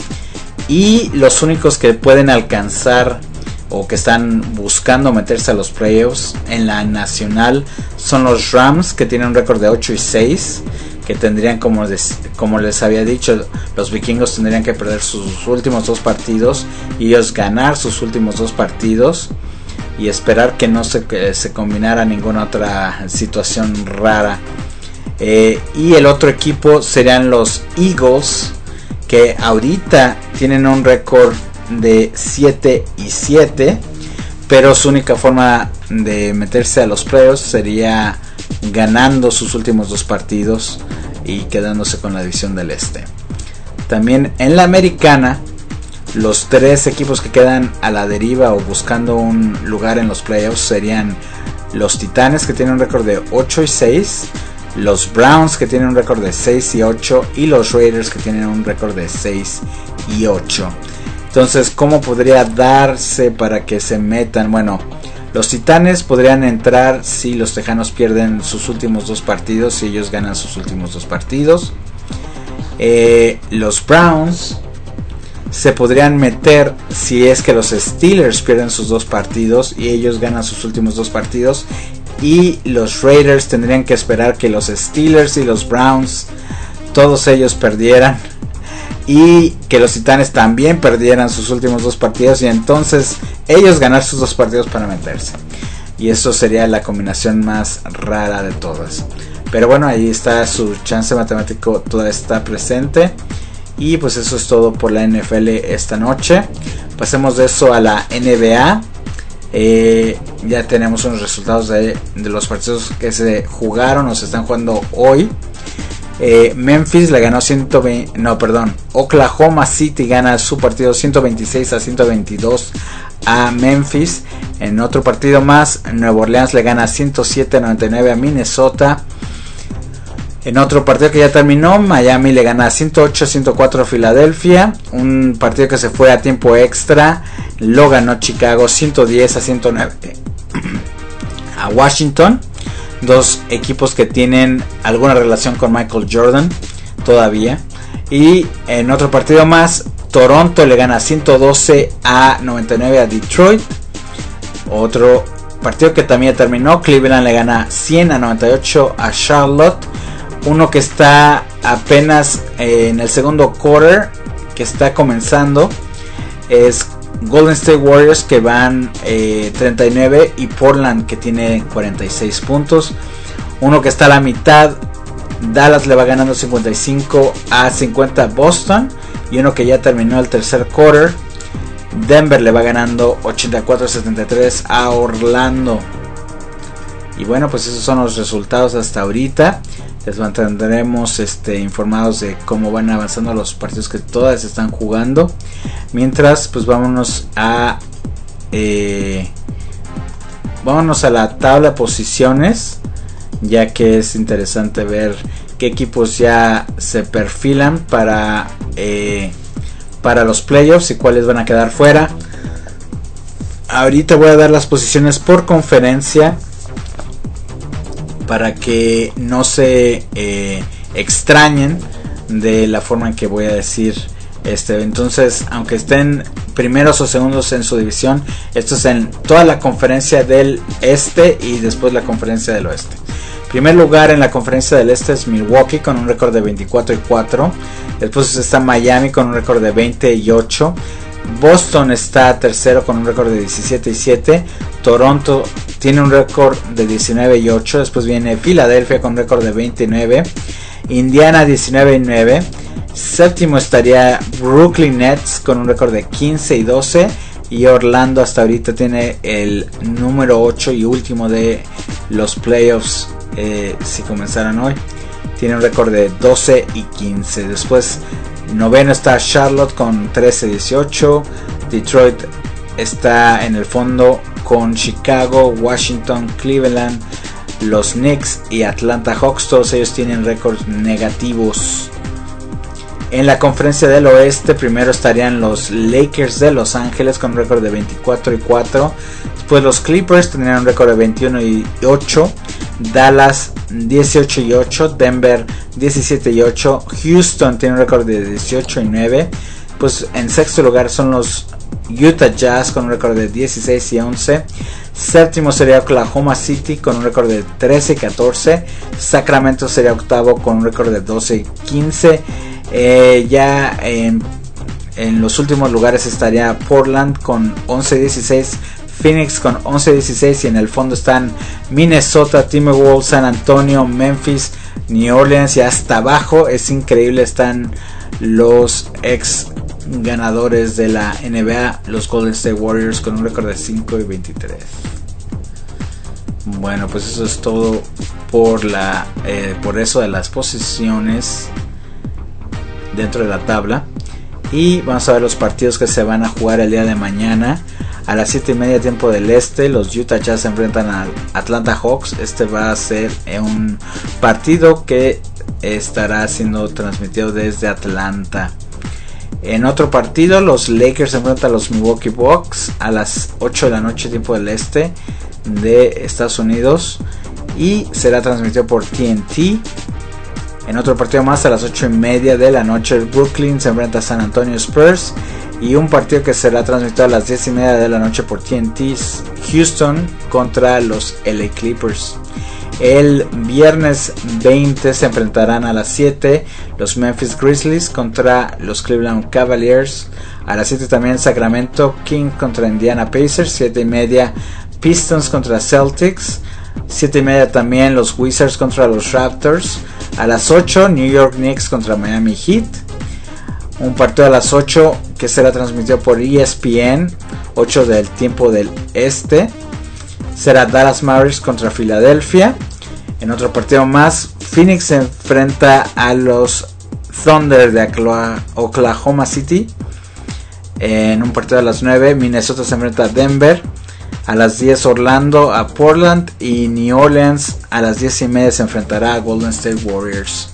Y los únicos que pueden alcanzar o que están buscando meterse a los playoffs en la nacional son los Rams, que tienen un récord de ocho y seis, que tendrían, como les, como les había dicho, los vikingos tendrían que perder sus últimos dos partidos y ellos ganar sus últimos dos partidos y esperar que no se, que se combinara ninguna otra situación rara. Eh, y el otro equipo serían los Eagles, que ahorita tienen un récord de siete y siete, pero su única forma de meterse a los playoffs sería ganando sus últimos dos partidos y quedándose con la división del este. También en la americana, los tres equipos que quedan a la deriva o buscando un lugar en los playoffs serían los Titanes, que tienen un récord de ocho y seis, los Browns, que tienen un récord de seis y ocho, y los Raiders, que tienen un récord de seis y ocho. Entonces, ¿cómo podría darse para que se metan? Bueno, los Titanes podrían entrar si los Tejanos pierden sus últimos dos partidos, si ellos ganan sus últimos dos partidos. Eh, los Browns se podrían meter si es que los Steelers pierden sus dos partidos y ellos ganan sus últimos dos partidos. Y los Raiders tendrían que esperar que los Steelers y los Browns, todos ellos perdieran, y que los Titanes también perdieran sus últimos dos partidos, y entonces ellos ganar sus dos partidos para meterse. Y eso sería la combinación más rara de todas. Pero bueno, ahí está, su chance matemático todavía está presente. Y pues eso es todo por la N F L esta noche. Pasemos de eso a la N B A. Eh, ya tenemos unos resultados de, de los partidos que se jugaron o se están jugando hoy. eh, Memphis le ganó ciento veinte, no perdón Oklahoma City gana su partido ciento veintiséis a ciento veintidós a Memphis. En otro partido más, Nueva Orleans le gana ciento siete a noventa y nueve a Minnesota. En otro partido que ya terminó, Miami le gana ciento ocho a ciento cuatro a Filadelfia. Un partido que se fue a tiempo extra, lo ganó Chicago ciento diez a ciento nueve a Washington. Dos equipos que tienen alguna relación con Michael Jordan todavía. Y en otro partido más, Toronto le gana ciento doce a noventa y nueve a Detroit. Otro partido que también terminó, Cleveland le gana cien a noventa y ocho a Charlotte. Uno que está apenas eh, en el segundo quarter, que está comenzando, es Golden State Warriors que van eh, treinta y nueve y Portland que tiene cuarenta y seis puntos. Uno que está a la mitad, Dallas le va ganando cincuenta y cinco a cincuenta a Boston. Y uno que ya terminó el tercer quarter, Denver le va ganando ochenta y cuatro a setenta y tres a Orlando. Y bueno, pues esos son los resultados hasta ahorita. Les mantendremos este, informados de cómo van avanzando los partidos que todas están jugando. Mientras, pues vámonos a eh, vámonos a la tabla de posiciones, ya que es interesante ver qué equipos ya se perfilan para eh, para los playoffs y cuáles van a quedar fuera. Ahorita voy a dar las posiciones por conferencia para que no se eh, extrañen de la forma en que voy a decir este. Entonces, aunque estén primeros o segundos en su división, esto es en toda la conferencia del este y después la conferencia del oeste. Primer lugar en la conferencia del este es Milwaukee con un récord de veinticuatro y cuatro. Después está Miami con un récord de veinte y ocho. Boston está tercero con un récord de diecisiete y siete. Toronto tiene un récord de diecinueve y ocho. Después viene Filadelfia con un récord de veintinueve. Indiana diecinueve y nueve. Séptimo estaría Brooklyn Nets con un récord de quince y doce. Y Orlando hasta ahorita tiene el número ocho y último de los playoffs, eh, si comenzaran hoy. Tiene un récord de doce y quince. Después noveno está Charlotte con trece y dieciocho. Detroit está en el fondo con Chicago, Washington, Cleveland, los Knicks y Atlanta Hawks. Todos ellos tienen récords negativos. En la conferencia del oeste primero estarían los Lakers de Los Ángeles con un récord de veinticuatro y cuatro. Después los Clippers tendrían un récord de veintiuno y ocho. Dallas dieciocho y ocho. Denver diecisiete y ocho. Houston tiene un récord de dieciocho y nueve. Pues en sexto lugar son los Utah Jazz con un récord de dieciséis y once. Séptimo sería Oklahoma City con un récord de trece y catorce. Sacramento sería octavo con un récord de doce y quince. Eh, ya en, en los últimos lugares estaría Portland con once y dieciséis. Phoenix con once y dieciséis. Y en el fondo están Minnesota, Timberwolves, San Antonio, Memphis, New Orleans. Y hasta abajo es increíble, están los ex ganadores de la N B A, los Golden State Warriors con un récord de cinco y veintitrés. Bueno, pues eso es todo por la eh, por eso de las posiciones dentro de la tabla. Y vamos a ver los partidos que se van a jugar el día de mañana. A las siete y media tiempo del este, los Utah Jazz se enfrentan al Atlanta Hawks. Este va a ser un partido que estará siendo transmitido desde Atlanta. En otro partido, los Lakers se enfrentan a los Milwaukee Bucks a las ocho de la noche tiempo del este de Estados Unidos y será transmitido por T N T. En otro partido más, a las ocho y media de la noche, el Brooklyn se enfrenta a San Antonio Spurs. Y un partido que será transmitido a las diez y media de la noche por T N T, Houston contra los L A Clippers. El viernes veinte se enfrentarán a las siete los Memphis Grizzlies contra los Cleveland Cavaliers. A las siete también Sacramento King contra Indiana Pacers. siete y media Pistons contra Celtics. siete y media también los Wizards contra los Raptors. A las ocho New York Knicks contra Miami Heat. Un partido a las ocho que será transmitido por E S P N, ocho del tiempo del este. Será Dallas Mavericks contra Filadelfia. En otro partido más, Phoenix se enfrenta a los Thunder de Oklahoma City. En un partido a las nueve, Minnesota se enfrenta a Denver. A las diez, Orlando a Portland. Y New Orleans a las diez y media se enfrentará a Golden State Warriors.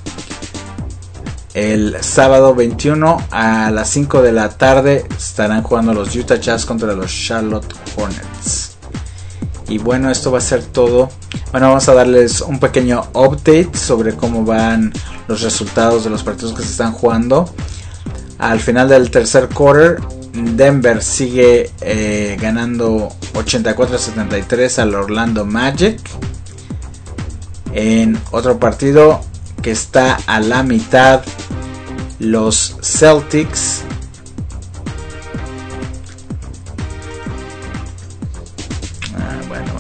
El sábado veintiuno a las cinco de la tarde estarán jugando los Utah Jazz contra los Charlotte Hornets. Y bueno, esto va a ser todo. Bueno, vamos a darles un pequeño update sobre cómo van los resultados de los partidos que se están jugando. Al final del tercer quarter, Denver sigue eh, ganando ochenta y cuatro a setenta y tres al Orlando Magic. En otro partido que está a la mitad, los Celtics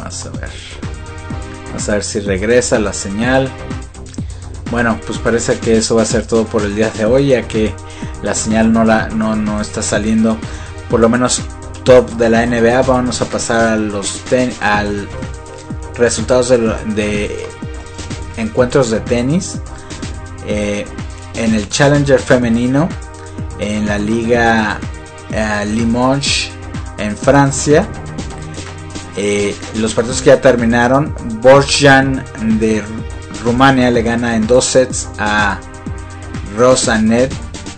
Vamos a ver. Vamos a ver si regresa la señal. Bueno, pues parece que eso va a ser todo por el día de hoy, ya que la señal no, la, no, no está saliendo. Por lo menos top de la N B A. Vamos a pasar a los ten, al resultados de, de encuentros de tenis. Eh, en el Challenger femenino, en la liga eh, Limoges en Francia, eh, los partidos que ya terminaron. Borjan de Rumania le gana en dos sets a Rosanet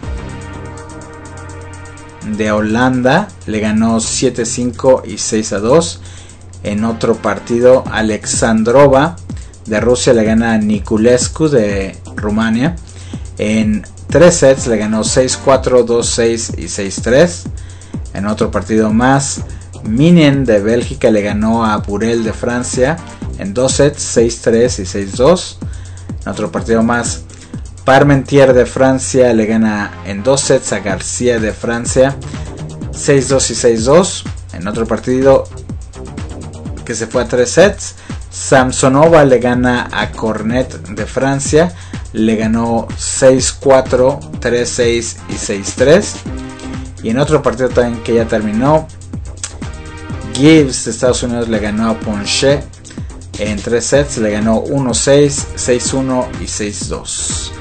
de Holanda, le ganó siete cinco y seis a dos. En otro partido, Alexandrova de Rusia le gana a Niculescu de Rumania. En tres sets le ganó seis cuatro, dos seis y seis tres. En otro partido más, Minen de Bélgica le ganó a Burel de Francia en dos sets, seis tres y seis dos. En otro partido más, Parmentier de Francia le gana en dos sets a García de Francia, seis dos y seis dos. En otro partido que se fue a tres sets, Samsonova le gana a Cornet de Francia, le ganó seis cuatro, tres seis y seis tres. Y en otro partido también que ya terminó, Gibbs de Estados Unidos le ganó a Ponche en tres sets, le ganó uno seis, seis uno y seis dos.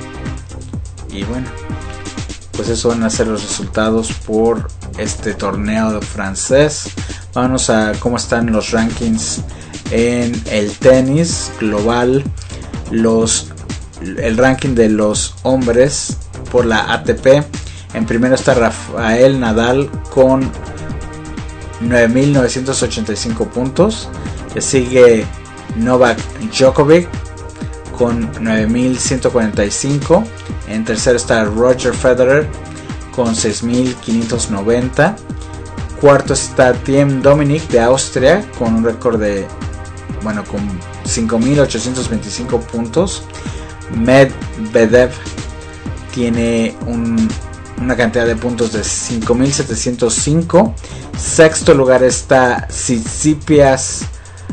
Y bueno, pues eso van a ser los resultados por este torneo francés. Vamos a cómo están los rankings en el tenis global. Los, el ranking de los hombres por la A T P. En primero está Rafael Nadal con nueve mil novecientos ochenta y cinco puntos. Le sigue Novak Djokovic con nueve mil ciento cuarenta y cinco. En tercero está Roger Federer con seis mil quinientos noventa. Cuarto está Thiem Dominic de Austria con un récord de, bueno, con cinco mil ochocientos veinticinco puntos. Medvedev tiene un, una cantidad de puntos de cinco mil setecientos cinco. Sexto lugar está Tsitsipas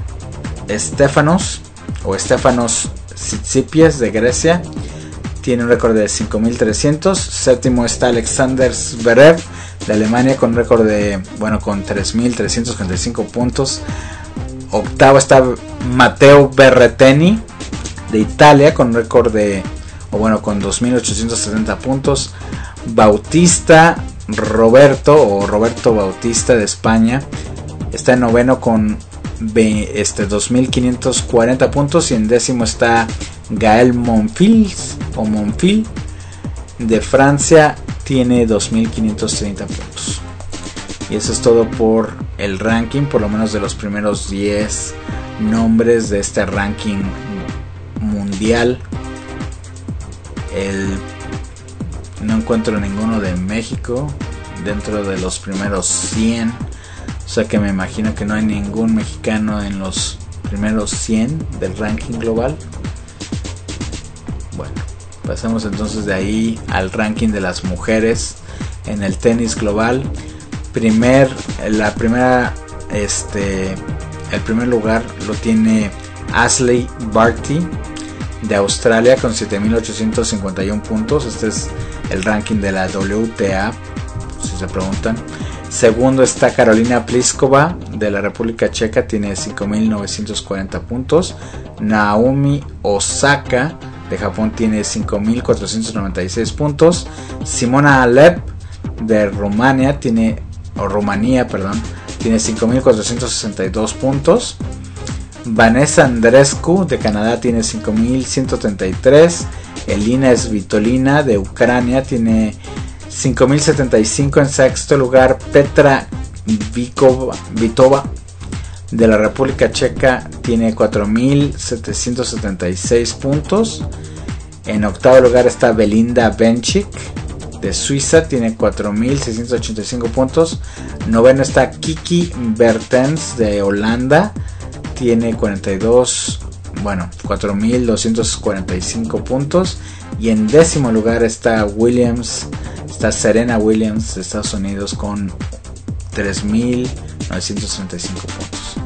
Stefanos o Stefanos Tsitsipas de Grecia, tiene un récord de cinco mil trescientos. Séptimo está Alexander Zverev de Alemania con un récord de, bueno, con tres mil trescientos treinta y cinco puntos. Octavo está Matteo Berrettini de Italia con un récord de, o bueno, con dos mil ochocientos setenta puntos. Bautista Roberto o Roberto Bautista de España está en noveno con este, dos mil quinientos cuarenta puntos. Y en décimo está Gael Monfils o Monfil de Francia, tiene dos mil quinientos treinta puntos. Y eso es todo por el ranking, por lo menos de los primeros diez nombres de este ranking mundial. El, no encuentro ninguno de México dentro de los primeros cien, o sea que me imagino que no hay ningún mexicano en los primeros cien del ranking global. Bueno, pasamos entonces de ahí al ranking de las mujeres en el tenis global. Primer, la primera, este, el primer lugar lo tiene Ashleigh Barty de Australia con siete mil ochocientos cincuenta y uno puntos. Este es el ranking de la W T A, si se preguntan. Segundo está Carolina Pliskova de la República Checa, tiene cinco mil novecientos cuarenta puntos. Naomi Osaka de Japón tiene cinco mil cuatrocientos noventa y seis puntos. Simona Halep de Rumania tiene, o Rumanía, perdón, tiene cinco mil cuatrocientos sesenta y dos puntos. Vanessa Andreescu de Canadá tiene cinco mil ciento treinta y tres. Elina Svitolina de Ucrania tiene cinco mil setenta y cinco. En sexto lugar, Petra Vitova de la República Checa tiene cuatro mil setecientos setenta y seis puntos. En octavo lugar está Belinda Bencic de Suiza, tiene cuatro mil seiscientos ochenta y cinco puntos. Noveno está Kiki Bertens de Holanda, tiene cuarenta y dos, bueno, cuatro mil doscientos cuarenta y cinco puntos. Y en décimo lugar está Williams, está Serena Williams de Estados Unidos con tres mil novecientos treinta y cinco puntos.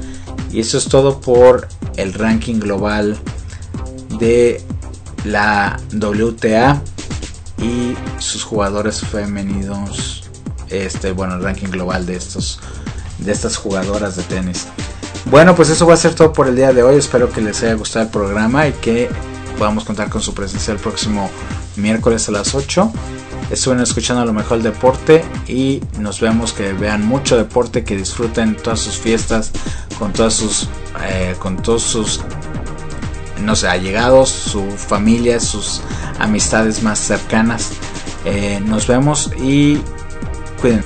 Y eso es todo por el ranking global de la W T A y sus jugadores femeninos. Este, bueno, el ranking global de estos de estas jugadoras de tenis. Bueno, pues eso va a ser todo por el día de hoy. Espero que les haya gustado el programa y que podamos contar con su presencia el próximo miércoles a las ocho. Estuvieron escuchando lo mejor del deporte y nos vemos, que vean mucho deporte, que disfruten todas sus fiestas con todas sus eh, con todos sus no sé, allegados, su familia, sus amistades más cercanas. Eh, nos vemos y cuídense.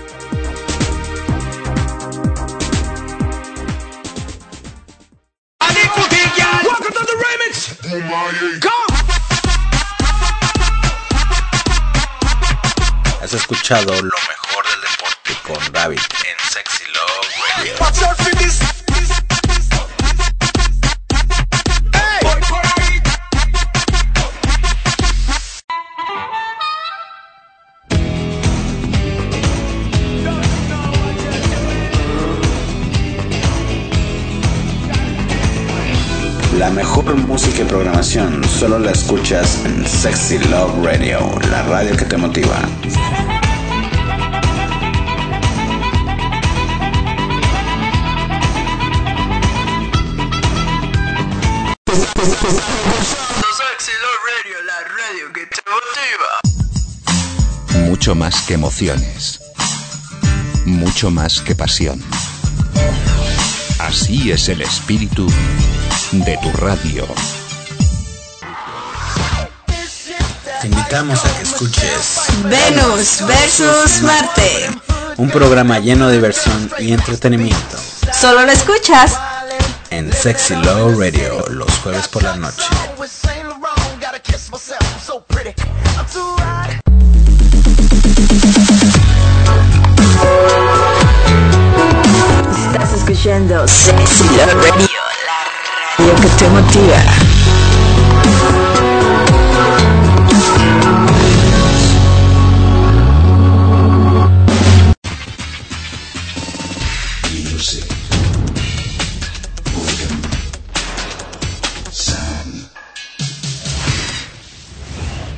Has escuchado lo mejor del deporte con David en Sexy Love Radio. La mejor música y programación solo la escuchas en Sexy Love Radio, la radio que te motiva. Sexy Love Radio, la radio que te motiva. Mucho más que emociones. Mucho más que pasión. Así es el espíritu de tu radio. Te invitamos a que escuches Venus versus Marte, Un programa lleno de diversión y entretenimiento solo lo escuchas en Sexy Love Radio los jueves por la noche. Estás escuchando Sexy Love Radio, la radio que te motiva.